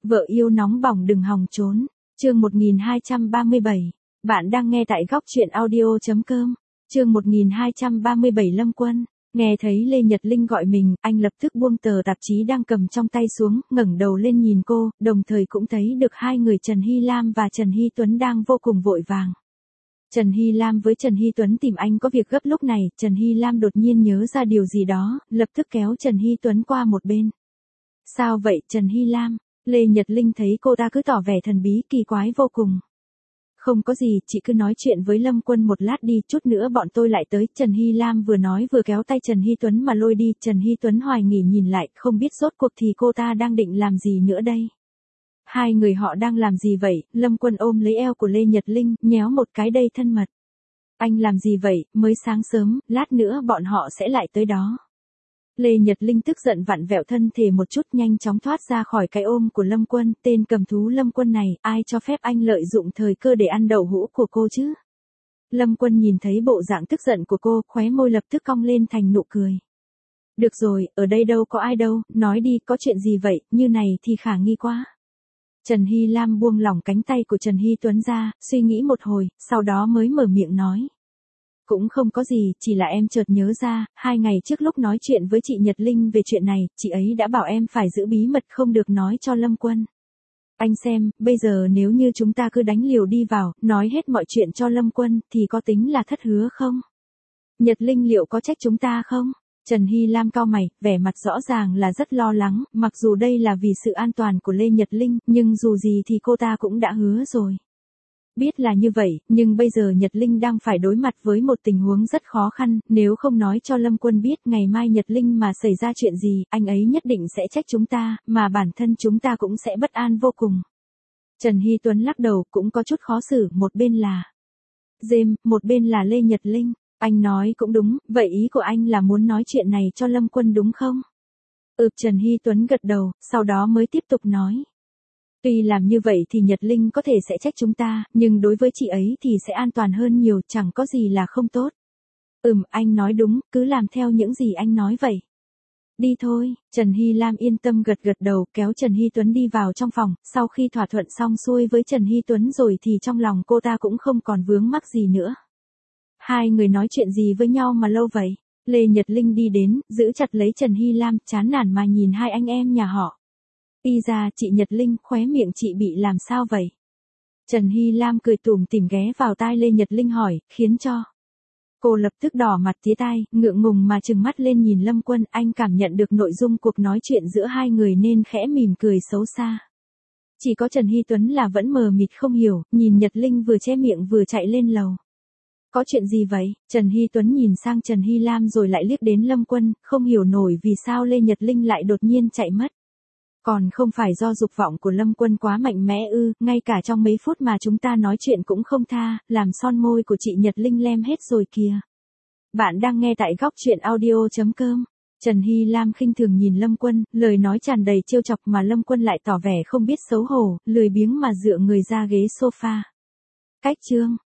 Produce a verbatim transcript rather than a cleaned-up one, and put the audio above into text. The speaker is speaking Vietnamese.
Vợ yêu nóng bỏng đừng hòng trốn. Chương một nghìn hai trăm ba mươi bảy. Bạn đang nghe tại góc truyện audio chấm com. Chương một nghìn hai trăm ba mươi bảy. Lâm Quân. Nghe thấy Lê Nhật Linh gọi mình, anh lập tức buông tờ tạp chí đang cầm trong tay xuống, ngẩng đầu lên nhìn cô, đồng thời cũng thấy được hai người Trần Hy Lam và Trần Hy Tuấn đang vô cùng vội vàng. Trần Hy Lam với Trần Hy Tuấn tìm anh có việc gấp lúc này, Trần Hy Lam đột nhiên nhớ ra điều gì đó, lập tức kéo Trần Hy Tuấn qua một bên. Sao vậy Trần Hy Lam? Lê Nhật Linh thấy cô ta cứ tỏ vẻ thần bí kỳ quái vô cùng. Không có gì, chị cứ nói chuyện với Lâm Quân một lát đi, chút nữa bọn tôi lại tới. Trần Hy Lam vừa nói vừa kéo tay Trần Hy Tuấn mà lôi đi. Trần Hy Tuấn hoài nghỉ nhìn lại, không biết rốt cuộc thì cô ta đang định làm gì nữa đây. Hai người họ đang làm gì vậy? Lâm Quân ôm lấy eo của Lê Nhật Linh, nhéo một cái đầy thân mật. Anh làm gì vậy, mới sáng sớm, lát nữa bọn họ sẽ lại tới đó. Lê Nhật Linh tức giận vặn vẹo thân thể một chút, nhanh chóng thoát ra khỏi cái ôm của Lâm Quân. Tên cầm thú Lâm Quân này, ai cho phép anh lợi dụng thời cơ để ăn đậu hũ của cô chứ? Lâm Quân nhìn thấy bộ dạng tức giận của cô, khóe môi lập tức cong lên thành nụ cười. Được rồi, ở đây đâu có ai đâu, nói đi, có chuyện gì vậy, như này thì khả nghi quá. Trần Hy Lam buông lỏng cánh tay của Trần Hy Tuấn ra, suy nghĩ một hồi, sau đó mới mở miệng nói. Cũng không có gì, chỉ là em chợt nhớ ra, hai ngày trước lúc nói chuyện với chị Nhật Linh về chuyện này, chị ấy đã bảo em phải giữ bí mật không được nói cho Lâm Quân. Anh xem, bây giờ nếu như chúng ta cứ đánh liều đi vào, nói hết mọi chuyện cho Lâm Quân, thì có tính là thất hứa không? Nhật Linh liệu có trách chúng ta không? Trần Hy Lam cau mày, vẻ mặt rõ ràng là rất lo lắng, mặc dù đây là vì sự an toàn của Lê Nhật Linh, nhưng dù gì thì cô ta cũng đã hứa rồi. Biết là như vậy, nhưng bây giờ Nhật Linh đang phải đối mặt với một tình huống rất khó khăn, nếu không nói cho Lâm Quân biết ngày mai Nhật Linh mà xảy ra chuyện gì, anh ấy nhất định sẽ trách chúng ta, mà bản thân chúng ta cũng sẽ bất an vô cùng. Trần Hy Tuấn lắc đầu, cũng có chút khó xử, một bên là James, một bên là Lê Nhật Linh. Anh nói cũng đúng, vậy ý của anh là muốn nói chuyện này cho Lâm Quân đúng không? Ừ, Trần Hy Tuấn gật đầu, sau đó mới tiếp tục nói. Tuy làm như vậy thì Nhật Linh có thể sẽ trách chúng ta, nhưng đối với chị ấy thì sẽ an toàn hơn nhiều, chẳng có gì là không tốt. Ừm, anh nói đúng, cứ làm theo những gì anh nói vậy. Đi thôi, Trần Hy Lam yên tâm gật gật đầu, kéo Trần Hy Tuấn đi vào trong phòng, sau khi thỏa thuận xong xuôi với Trần Hy Tuấn rồi thì trong lòng cô ta cũng không còn vướng mắc gì nữa. Hai người nói chuyện gì với nhau mà lâu vậy? Lê Nhật Linh đi đến, giữ chặt lấy Trần Hy Lam, chán nản mà nhìn hai anh em nhà họ. Y ra, chị Nhật Linh, khóe miệng chị bị làm sao vậy? Trần Hy Lam cười tủm tỉm ghé vào tai Lê Nhật Linh hỏi, khiến cho cô lập tức đỏ mặt tía tai, ngượng ngùng mà trừng mắt lên nhìn Lâm Quân. Anh cảm nhận được nội dung cuộc nói chuyện giữa hai người nên khẽ mỉm cười xấu xa. Chỉ có Trần Hy Tuấn là vẫn mờ mịt không hiểu, nhìn Nhật Linh vừa che miệng vừa chạy lên lầu. Có chuyện gì vậy? Trần Hy Tuấn nhìn sang Trần Hy Lam rồi lại liếc đến Lâm Quân, không hiểu nổi vì sao Lê Nhật Linh lại đột nhiên chạy mất. Còn không phải do dục vọng của Lâm Quân quá mạnh mẽ ư, ngay cả trong mấy phút mà chúng ta nói chuyện cũng không tha, làm son môi của chị Nhật Linh lem hết rồi kìa. Bạn đang nghe tại góc truyện audio chấm com. Trần Hy Lam khinh thường nhìn Lâm Quân, lời nói tràn đầy trêu chọc mà Lâm Quân lại tỏ vẻ không biết xấu hổ, lười biếng mà dựa người ra ghế sofa. Cách chương.